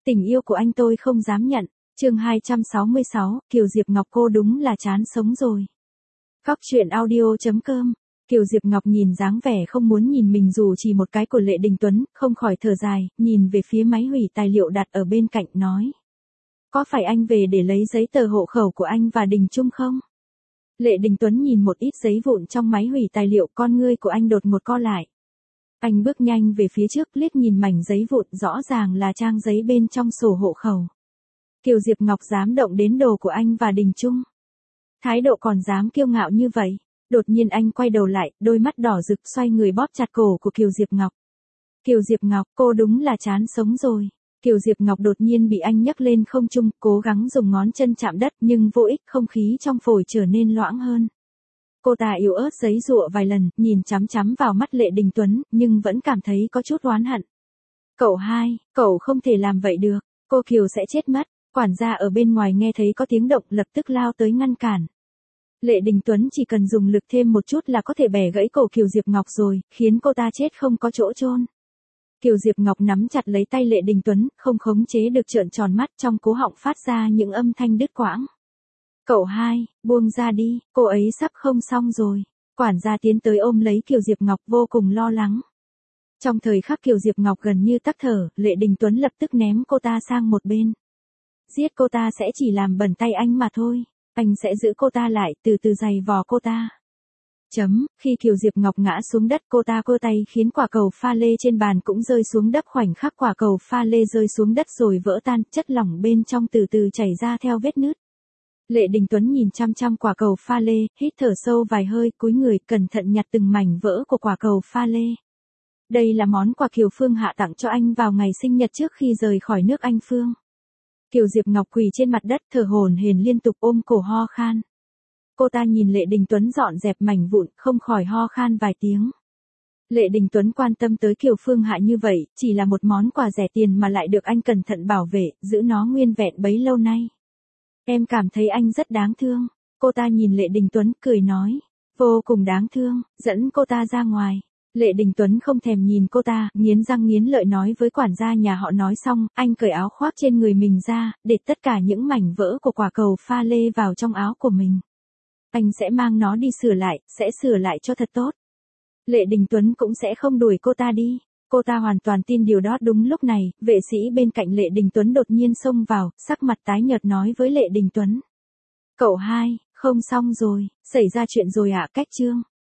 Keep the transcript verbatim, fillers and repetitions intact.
Tình yêu của anh tôi không dám nhận. Chương hai trăm sáu mươi sáu, Kiều Diệp Ngọc cô đúng là chán sống rồi. Góc truyện audio chấm com. Kiều Diệp Ngọc nhìn dáng vẻ không muốn nhìn mình dù chỉ một cái của Lệ Đình Tuấn, không khỏi thở dài, nhìn về phía máy hủy tài liệu đặt ở bên cạnh nói. Có phải anh về để lấy giấy tờ hộ khẩu của anh và Đình Trung không? Lệ Đình Tuấn nhìn một ít giấy vụn trong máy hủy tài liệu, con ngươi của anh đột ngột co lại. Anh bước nhanh về phía trước, liếc nhìn mảnh giấy vụn, rõ ràng là trang giấy bên trong sổ hộ khẩu. Kiều Diệp Ngọc dám động đến đồ của anh và Đình Trung. Thái độ còn dám kiêu ngạo như vậy. Đột nhiên anh quay đầu lại, đôi mắt đỏ rực xoay người bóp chặt cổ của Kiều Diệp Ngọc. Kiều Diệp Ngọc, cô đúng là chán sống rồi. Kiều Diệp Ngọc đột nhiên bị anh nhấc lên không trung, cố gắng dùng ngón chân chạm đất nhưng vô ích, không khí trong phổi trở nên loãng hơn. Cô ta yếu ớt giãy giụa vài lần, nhìn chằm chằm vào mắt Lệ Đình Tuấn, nhưng vẫn cảm thấy có chút oán hận. Cậu hai, cậu không thể làm vậy được, cô Kiều sẽ chết mất. Quản gia ở bên ngoài nghe thấy có tiếng động lập tức lao tới ngăn cản. Lệ Đình Tuấn chỉ cần dùng lực thêm một chút là có thể bẻ gãy cổ Kiều Diệp Ngọc rồi, khiến cô ta chết không có chỗ chôn. Kiều Diệp Ngọc nắm chặt lấy tay Lệ Đình Tuấn, không khống chế được trợn tròn mắt, trong cố họng phát ra những âm thanh đứt quãng. Cậu hai, buông ra đi, cô ấy sắp không xong rồi. Quản gia tiến tới ôm lấy Kiều Diệp Ngọc vô cùng lo lắng. Trong thời khắc Kiều Diệp Ngọc gần như tắc thở, Lệ Đình Tuấn lập tức ném cô ta sang một bên. Giết cô ta sẽ chỉ làm bẩn tay anh mà thôi. Anh sẽ giữ cô ta lại, từ từ giày vò cô ta. Chấm, khi Kiều Diệp Ngọc ngã xuống đất, cô ta cơ tay khiến quả cầu pha lê trên bàn cũng rơi xuống đất, khoảnh khắc quả cầu pha lê rơi xuống đất rồi vỡ tan, chất lỏng bên trong từ từ chảy ra theo vết nứt. Lệ Đình Tuấn nhìn chăm chăm quả cầu pha lê, hít thở sâu vài hơi, cúi người cẩn thận nhặt từng mảnh vỡ của quả cầu pha lê. Đây là món quà Kiều Phương Hạ tặng cho anh vào ngày sinh nhật trước khi rời khỏi nước Anh Phương. Kiều Diệp Ngọc quỳ trên mặt đất, thở hổn hển liên tục, ôm cổ ho khan. Cô ta nhìn Lệ Đình Tuấn dọn dẹp mảnh vụn, không khỏi ho khan vài tiếng. Lệ Đình Tuấn quan tâm tới Kiều Phương Hạ như vậy, chỉ là một món quà rẻ tiền mà lại được anh cẩn thận bảo vệ, giữ nó nguyên vẹn bấy lâu nay. Em cảm thấy anh rất đáng thương. Cô ta nhìn Lệ Đình Tuấn, cười nói. Vô cùng đáng thương, dẫn cô ta ra ngoài. Lệ Đình Tuấn không thèm nhìn cô ta, nghiến răng nghiến lợi nói với quản gia nhà họ. Nói xong, anh cởi áo khoác trên người mình ra, để tất cả những mảnh vỡ của quả cầu pha lê vào trong áo của mình. Anh sẽ mang nó đi sửa lại, sẽ sửa lại cho thật tốt. Lệ Đình Tuấn cũng sẽ không đuổi cô ta đi. Cô ta hoàn toàn tin điều đó. Đúng lúc này, vệ sĩ bên cạnh Lệ Đình Tuấn đột nhiên xông vào, sắc mặt tái nhợt nói với Lệ Đình Tuấn. Cậu hai, không xong rồi, xảy ra chuyện rồi ạ. Cách chương.